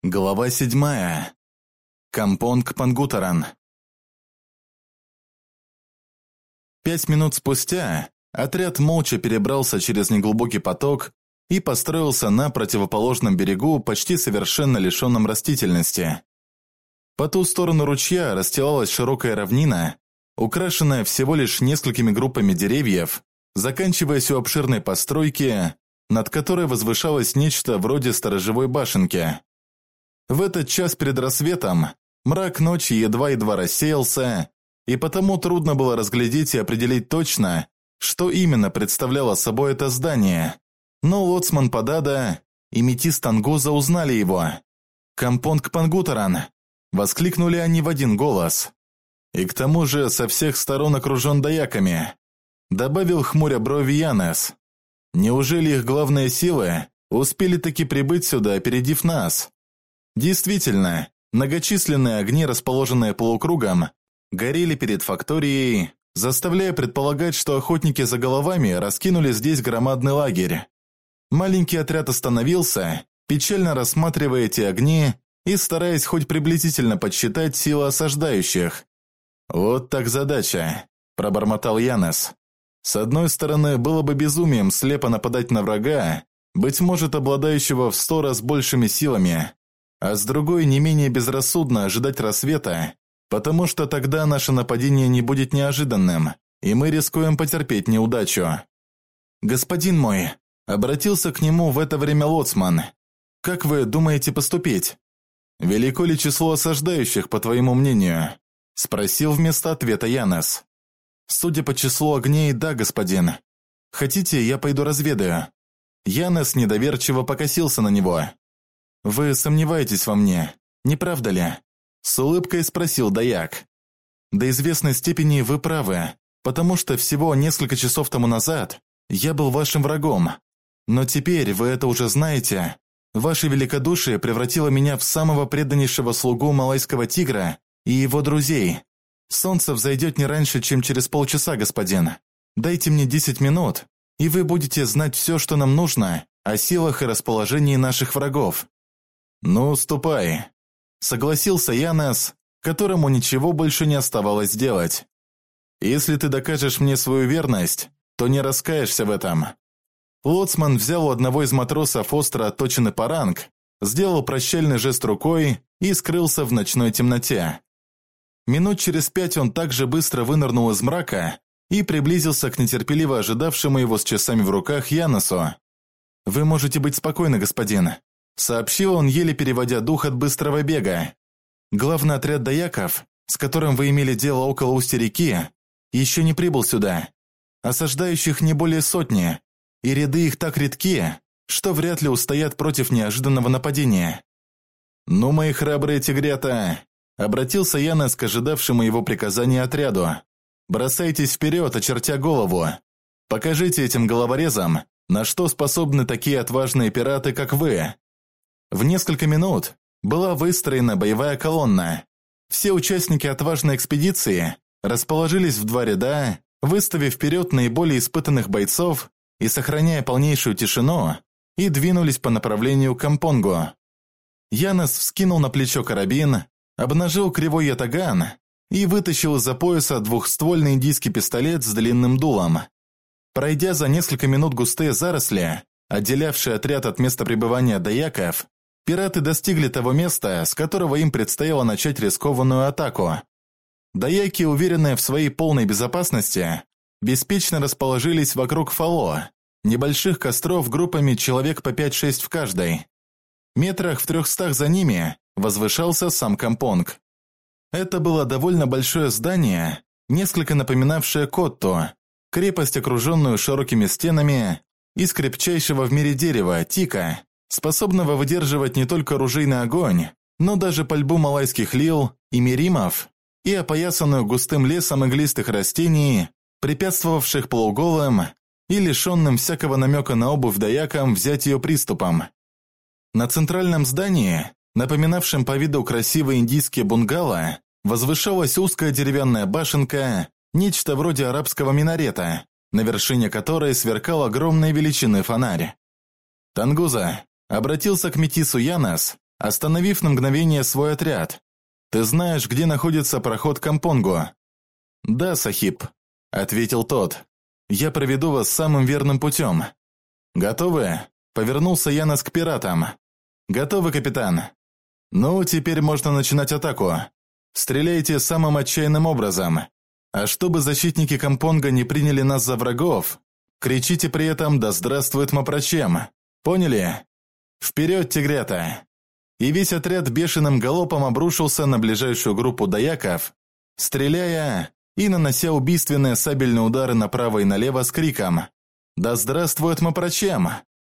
Глава 7. Кампонг Пангутаран. 5 минут спустя отряд молча перебрался через неглубокий поток и построился на противоположном берегу, почти совершенно лишенном растительности. По ту сторону ручья расстилалась широкая равнина, украшенная всего лишь несколькими группами деревьев, заканчиваясь у обширной постройки, над которой возвышалось нечто вроде сторожевой башенки. В этот час перед рассветом мрак ночи едва-едва рассеялся, и потому трудно было разглядеть и определить точно, что именно представляло собой это здание. Но лоцман Падада и метис Тангуза узнали его. «Кампонг Пангутаран!» – воскликнули они в один голос. «И к тому же со всех сторон окружендаяками», – добавил хмуря брови Янес. «Неужели их главные силы успели таки прибыть сюда, опередив нас?» Действительно, многочисленные огни, расположенные полукругом, горели перед факторией, заставляя предполагать, что охотники за головами раскинули здесь громадный лагерь. Маленький отряд остановился, печально рассматривая эти огни и стараясь хоть приблизительно подсчитать силы осаждающих. «Вот так задача», – пробормотал Янес. «С одной стороны, было бы безумием слепо нападать на врага, быть может, обладающего в 100 раз большими силами, а с другой не менее безрассудно ожидать рассвета, потому что тогда наше нападение не будет неожиданным, и мы рискуем потерпеть неудачу». «Господин мой», — обратился к нему в это время лоцман, — «как вы думаете поступить?» «Велико ли число осаждающих, по твоему мнению?» — спросил вместо ответа Янес. «Судя по числу огней, да, господин. Хотите, я пойду разведаю?» Янес недоверчиво покосился на него. «Вы сомневаетесь во мне, не правда ли?» С улыбкой спросил даяк. «До известной степени вы правы, потому что всего несколько часов тому назад я был вашим врагом. Но теперь вы это уже знаете. Ваше великодушие превратило меня в самого преданнейшего слугу малайского тигра и его друзей. Солнце взойдет не раньше, чем через полчаса, господин. Дайте мне 10 минут, и вы будете знать все, что нам нужно о силах и расположении наших врагов». «Ну, ступай», — согласился Янес, которому ничего больше не оставалось делать. «Если ты докажешь мне свою верность, то не раскаешься в этом». Лоцман взял у одного из матросов остро отточенный паранг, сделал прощальный жест рукой и скрылся в ночной темноте. Минут через 5 он также быстро вынырнул из мрака и приблизился к нетерпеливо ожидавшему его с часами в руках Янесу. «Вы можете быть спокойны, господин», — сообщил он, еле переводя дух от быстрого бега. «Главный отряд даяков, с которым вы имели дело около устья реки, еще не прибыл сюда. Осаждающих не более 100, и ряды их так редки, что вряд ли устоят против неожиданного нападения». «Ну, мои храбрые тигрята», — обратился Янес к ожидавшему его приказания отряду. «Бросайтесь вперед, очертя голову. Покажите этим головорезам, на что способны такие отважные пираты, как вы». В несколько минут была выстроена боевая колонна. Все участники отважной экспедиции расположились в 2 ряда, выставив вперед наиболее испытанных бойцов и сохраняя полнейшую тишину, и двинулись по направлению к Кампонгу. Янес вскинул на плечо карабин, обнажил кривой ятаган и вытащил из-за пояса двухствольный индийский пистолет с длинным дулом. Пройдя за несколько минут густые заросли, отделявшие отряд от места пребывания даяков, пираты достигли того места, с которого им предстояло начать рискованную атаку. Даяки, уверенные в своей полной безопасности, беспечно расположились вокруг фало, небольших костров группами человек по 5-6 в каждой. Метрах в 300 за ними возвышался сам Кампонг. Это было довольно большое здание, несколько напоминавшее Котту, крепость, окруженную широкими стенами, из крепчайшего в мире дерева, тика, способного выдерживать не только ружейный огонь, но даже пальбу малайских лил и меримов, и опоясанную густым лесом иглистых растений, препятствовавших полуголым и лишенным всякого намека на обувь даякам взять ее приступом. На центральном здании, напоминавшем по виду красивые индийские бунгало, возвышалась узкая деревянная башенка, нечто вроде арабского минарета, на вершине которой сверкал огромной величины фонарь. «Тангуза», — обратился к метису Янес, остановив на мгновение свой отряд. «Ты знаешь, где находится проход к Кампонгу?» «Да, Сахиб», — ответил тот. «Я проведу вас самым верным путем». «Готовы?» — повернулся Янос к пиратам. «Готовы, капитан?» «Ну, теперь можно начинать атаку. Стреляйте самым отчаянным образом. А чтобы защитники Кампонга не приняли нас за врагов, кричите при этом «Да здравствует Мапрачем!» Поняли? Вперед, тигрята!» И весь отряд бешеным галопом обрушился на ближайшую группу даяков, стреляя и нанося убийственные сабельные удары направо и налево с криком «Да здравствует Мапрачем!».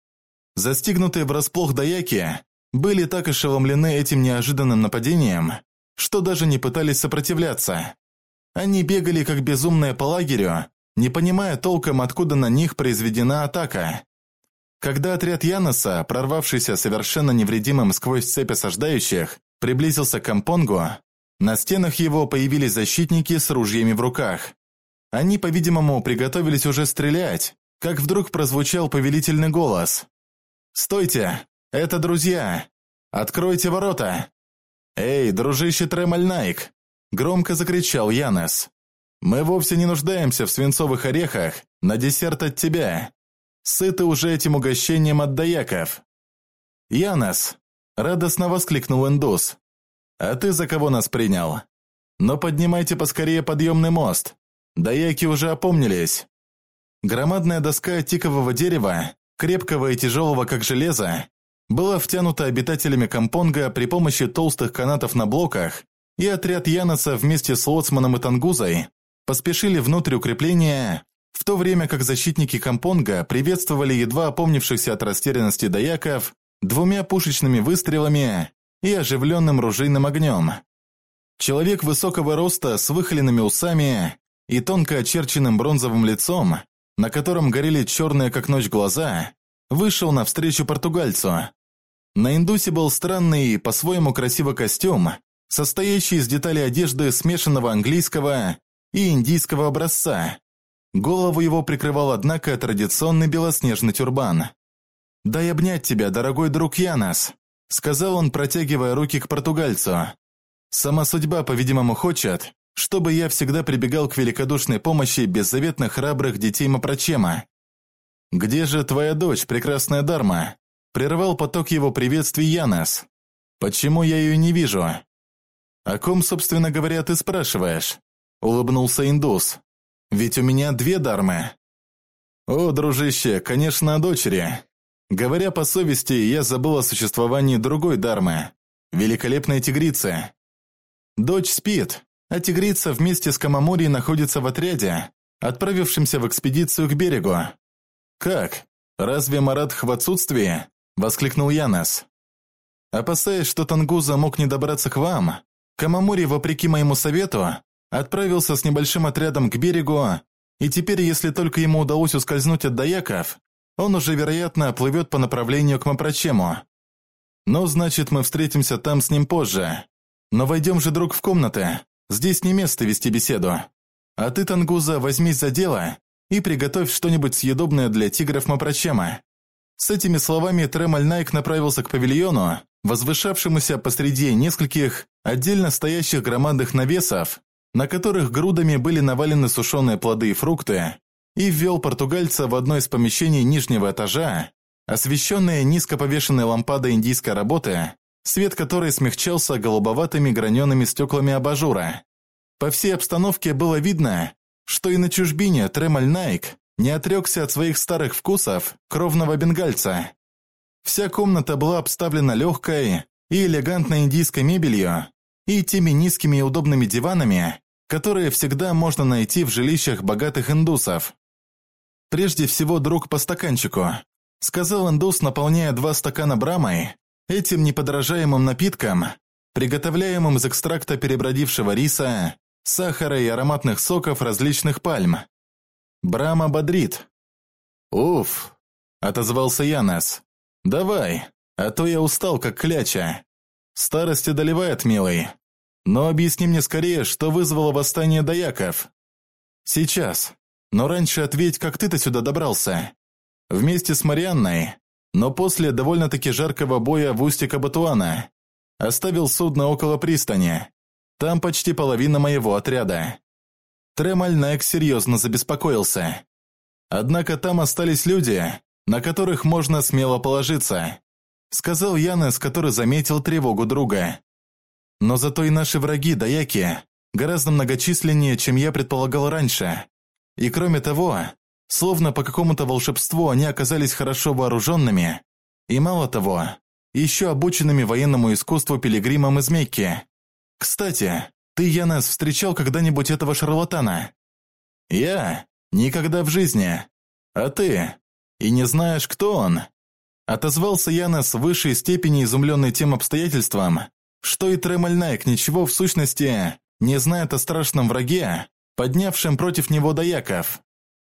Застигнутые врасплох даяки были так ошеломлены этим неожиданным нападением, что даже не пытались сопротивляться. Они бегали как безумные по лагерю, не понимая толком, откуда на них произведена атака. Когда отряд Яноса, прорвавшийся совершенно невредимым сквозь цепь осаждающих, приблизился к Кампонгу, на стенах его появились защитники с ружьями в руках. Они, по-видимому, приготовились уже стрелять, как вдруг прозвучал повелительный голос. «Стойте! Это друзья! Откройте ворота!» «Эй, дружище Тремальнайк!» – громко закричал Янос. «Мы вовсе не нуждаемся в свинцовых орехах на десерт от тебя. Сыты уже этим угощением от даяков». «Янос!» – радостно воскликнул индус. «А ты за кого нас принял? Но поднимайте поскорее подъемный мост. Даяки уже опомнились». Громадная доска тикового дерева, крепкого и тяжелого как железо, была втянута обитателями Кампонга при помощи толстых канатов на блоках, и отряд Яноса вместе с лоцманом и Тангузой поспешили внутрь укрепления, в то время как защитники Кампонга приветствовали едва опомнившихся от растерянности даяков 2 пушечными выстрелами и оживленным ружейным огнем. Человек высокого роста с выхоленными усами и тонко очерченным бронзовым лицом, на котором горели черные как ночь глаза, вышел навстречу португальцу. На индусе был странный и по-своему красивый костюм, состоящий из деталей одежды смешанного английского и индийского образца. Голову его прикрывал, однако, традиционный белоснежный тюрбан. «Дай обнять тебя, дорогой друг Янос», — сказал он, протягивая руки к португальцу. «Сама судьба, по-видимому, хочет, чтобы я всегда прибегал к великодушной помощи беззаветно храбрых детей Мапрачема». «Где же твоя дочь, прекрасная Дарма?» — прервал поток его приветствий Янос. «Почему я ее не вижу?» «О ком, собственно говоря, ты спрашиваешь?» — улыбнулся индус. «Ведь у меня 2 Дармы». «О, дружище, конечно, о дочери. Говоря по совести, я забыл о существовании другой Дармы, великолепной тигрицы. Дочь спит, а тигрица вместе с Камамори находится в отряде, отправившемся в экспедицию к берегу». «Как? Разве Маратх в отсутствии?» – воскликнул Янос. «Опасаясь, что Тангуза мог не добраться к вам, Камамори, вопреки моему совету, отправился с небольшим отрядом к берегу, и теперь, если только ему удалось ускользнуть от даяков, он уже, вероятно, плывет по направлению к Мапрачему. Ну, значит, мы встретимся там с ним позже. Но войдем же, друг, в комнаты, здесь не место вести беседу. А ты, Тангуза, возьмись за дело и приготовь что-нибудь съедобное для тигров Мапрачема». С этими словами Тремальнайк направился к павильону, возвышавшемуся посреди нескольких отдельно стоящих громадных навесов, на которых грудами были навалены сушеные плоды и фрукты, и ввел португальца в одно из помещений нижнего этажа, освещенное низко повешенной лампадой индийской работы, свет которой смягчался голубоватыми гранеными стеклами абажура. По всей обстановке было видно, что и на чужбине Тремальнайк не отрекся от своих старых вкусов кровного бенгальца. Вся комната была обставлена легкой и элегантной индийской мебелью и теми низкими и удобными диванами, которые всегда можно найти в жилищах богатых индусов. «Прежде всего, друг, по стаканчику», — сказал индус, наполняя 2 стакана брамой, этим неподражаемым напитком, приготовляемым из экстракта перебродившего риса, сахара и ароматных соков различных пальм. «Брама бодрит». «Уф», — отозвался Янос. «Давай, а то я устал, как кляча. Старость одолевает, милый. Но объясни мне скорее, что вызвало восстание даяков». «Сейчас. Но раньше ответь, как ты-то сюда добрался». «Вместе с Марианной, но после довольно-таки жаркого боя в устье Кабатуана. Оставил судно около пристани. Там почти половина моего отряда. Тремаль Найк серьезно забеспокоился. Однако там остались люди, на которых можно смело положиться, сказал Янес, который заметил тревогу друга. Но зато и наши враги, даяки, гораздо многочисленнее, чем я предполагал раньше. И кроме того, словно по какому-то волшебству они оказались хорошо вооруженными, и мало того, еще обученными военному искусству пилигримам из Мекки. Кстати, ты, Янес, встречал когда-нибудь этого шарлатана? Я? Никогда в жизни. А ты? И не знаешь, кто он? Отозвался Янес в высшей степени изумленный тем обстоятельством, что и Тремаль Найк ничего в сущности не знает о страшном враге, поднявшем против него даяков.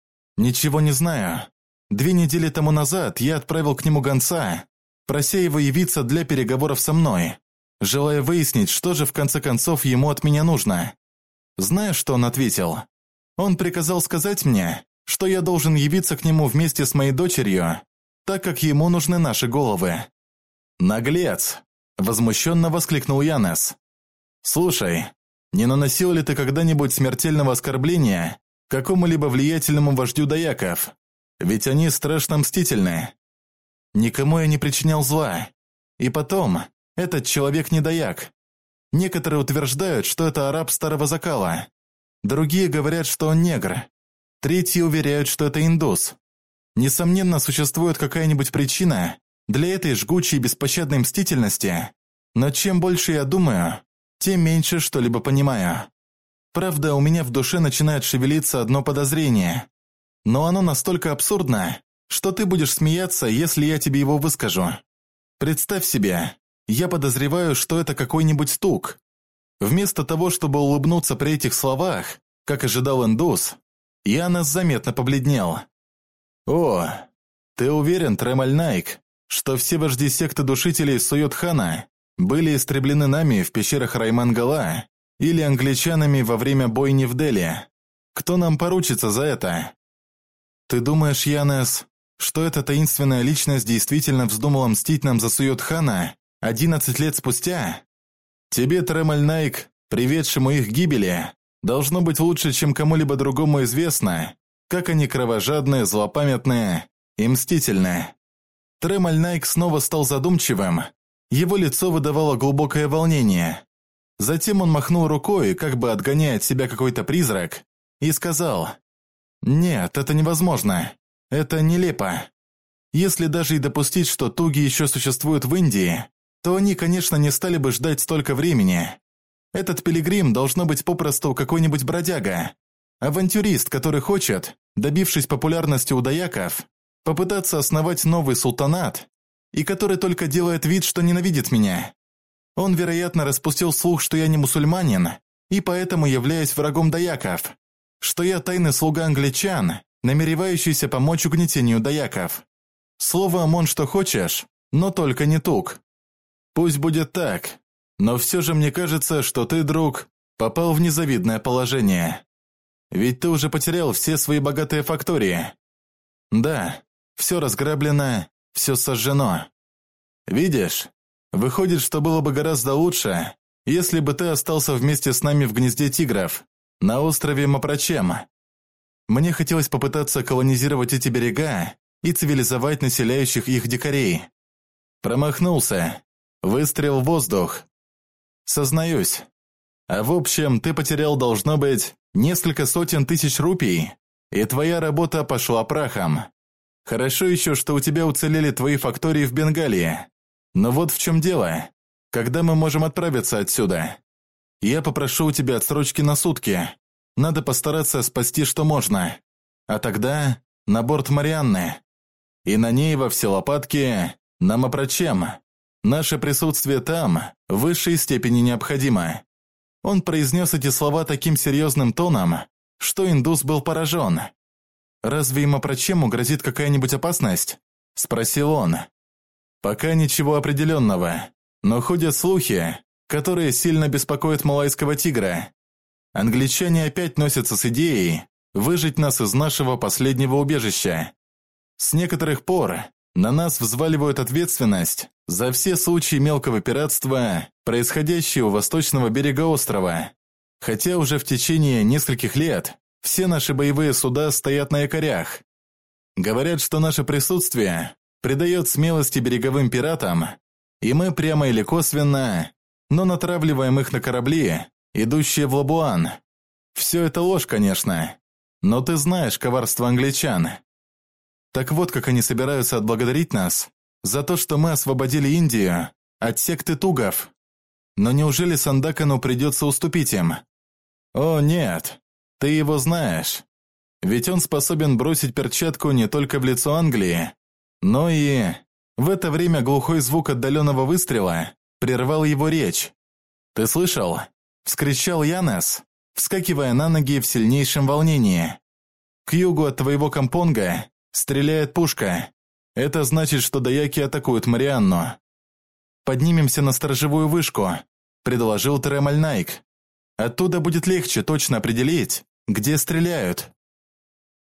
Ничего не знаю. 2 недели тому назад я отправил к нему гонца, прося его явиться для переговоров со мной, желая выяснить, что же в конце концов ему от меня нужно. Знаешь, что он ответил? Он приказал сказать мне, что я должен явиться к нему вместе с моей дочерью, так как ему нужны наши головы. «Наглец!» – возмущенно воскликнул Янес. «Слушай, не наносил ли ты когда-нибудь смертельного оскорбления какому-либо влиятельному вождю даяков? Ведь они страшно мстительны. Никому я не причинял зла. И потом, этот человек не даяк. Некоторые утверждают, что это араб старого закала. Другие говорят, что он негр. Третьи уверяют, что это индус. Несомненно, существует какая-нибудь причина для этой жгучей и беспощадной мстительности, но чем больше я думаю, тем меньше что-либо понимаю. Правда, у меня в душе начинает шевелиться одно подозрение. Но оно настолько абсурдно, что ты будешь смеяться, если я тебе его выскажу. Представь себе, я подозреваю, что это какой-нибудь тук. Вместо того, чтобы улыбнуться при этих словах, как ожидал индус, Янес заметно побледнел. «О, ты уверен, Тремаль Найк, что все вожди секты душителей Суйот-хана были истреблены нами в пещерах Райман-Гала или англичанами во время бойни в Дели? Кто нам поручится за это?» «Ты думаешь, Янес, что эта таинственная личность действительно вздумала мстить нам за Суйот-хана 11 лет спустя? Тебе, Тремаль Найк, приведшему их к гибели, должно быть лучше, чем кому-либо другому известно, как они кровожадные, злопамятные и мстительные». Тремаль Найк снова стал задумчивым, его лицо выдавало глубокое волнение. Затем он махнул рукой, как бы отгоняя от себя какой-то призрак, и сказал: «Нет, это невозможно. Это нелепо. Если даже и допустить, что туги еще существуют в Индии, то они, конечно, не стали бы ждать столько времени. Этот пилигрим должно быть попросту какой-нибудь бродяга, авантюрист, который хочет, добившись популярности у даяков, попытаться основать новый султанат, и который только делает вид, что ненавидит меня. Он, вероятно, распустил слух, что я не мусульманин, и поэтому являюсь врагом даяков, что я тайный слуга англичан, намеревающийся помочь угнетению даяков. Словом, он что хочешь, но только не тук. Пусть будет так, но все же мне кажется, что ты, друг, попал в незавидное положение. Ведь ты уже потерял все свои богатые фактории. Да, все разграблено, все сожжено. Видишь, выходит, что было бы гораздо лучше, если бы ты остался вместе с нами в гнезде тигров, на острове Мапрачем. Мне хотелось попытаться колонизировать эти берега и цивилизовать населяющих их дикарей. Промахнулся. Выстрел в воздух. Сознаюсь. А в общем, ты потерял, должно быть, несколько сотен тысяч рупий, и твоя работа пошла прахом. Хорошо еще, что у тебя уцелели твои фактории в Бенгалии. Но вот в чем дело. Когда мы можем отправиться отсюда? Я попрошу у тебя отсрочки на сутки. Надо постараться спасти, что можно. А тогда на борт Марианны. И на ней во все лопатки на Мапрачем. Наше присутствие там в высшей степени необходимо». Он произнес эти слова таким серьезным тоном, что индус был поражен. «Разве им Мапрачему грозит какая-нибудь опасность?» – спросил он. «Пока ничего определенного, но ходят слухи, которые сильно беспокоят малайского тигра. Англичане опять носятся с идеей выжить нас из нашего последнего убежища. С некоторых пор на нас взваливают ответственность За все случаи мелкого пиратства, происходящие у восточного берега острова. Хотя уже в течение нескольких лет все наши боевые суда стоят на якорях. Говорят, что наше присутствие придает смелости береговым пиратам, и мы прямо или косвенно, но натравливаем их на корабли, идущие в Лабуан. Все это ложь, конечно, но ты знаешь коварство англичан. Так вот, как они собираются отблагодарить нас за то, что мы освободили Индию от секты тугов. Но неужели Сандакану придется уступить им? О, нет, ты его знаешь. Ведь он способен бросить перчатку не только в лицо Англии, но и... В это время глухой звук отдаленного выстрела прервал его речь. «Ты слышал?» – вскричал Янес, вскакивая на ноги в сильнейшем волнении. «К югу от твоего кампонга стреляет пушка. Это значит, что даяки атакуют Марианну. Поднимемся на сторожевую вышку», – предложил Тремаль Найк. «Оттуда будет легче точно определить, где стреляют».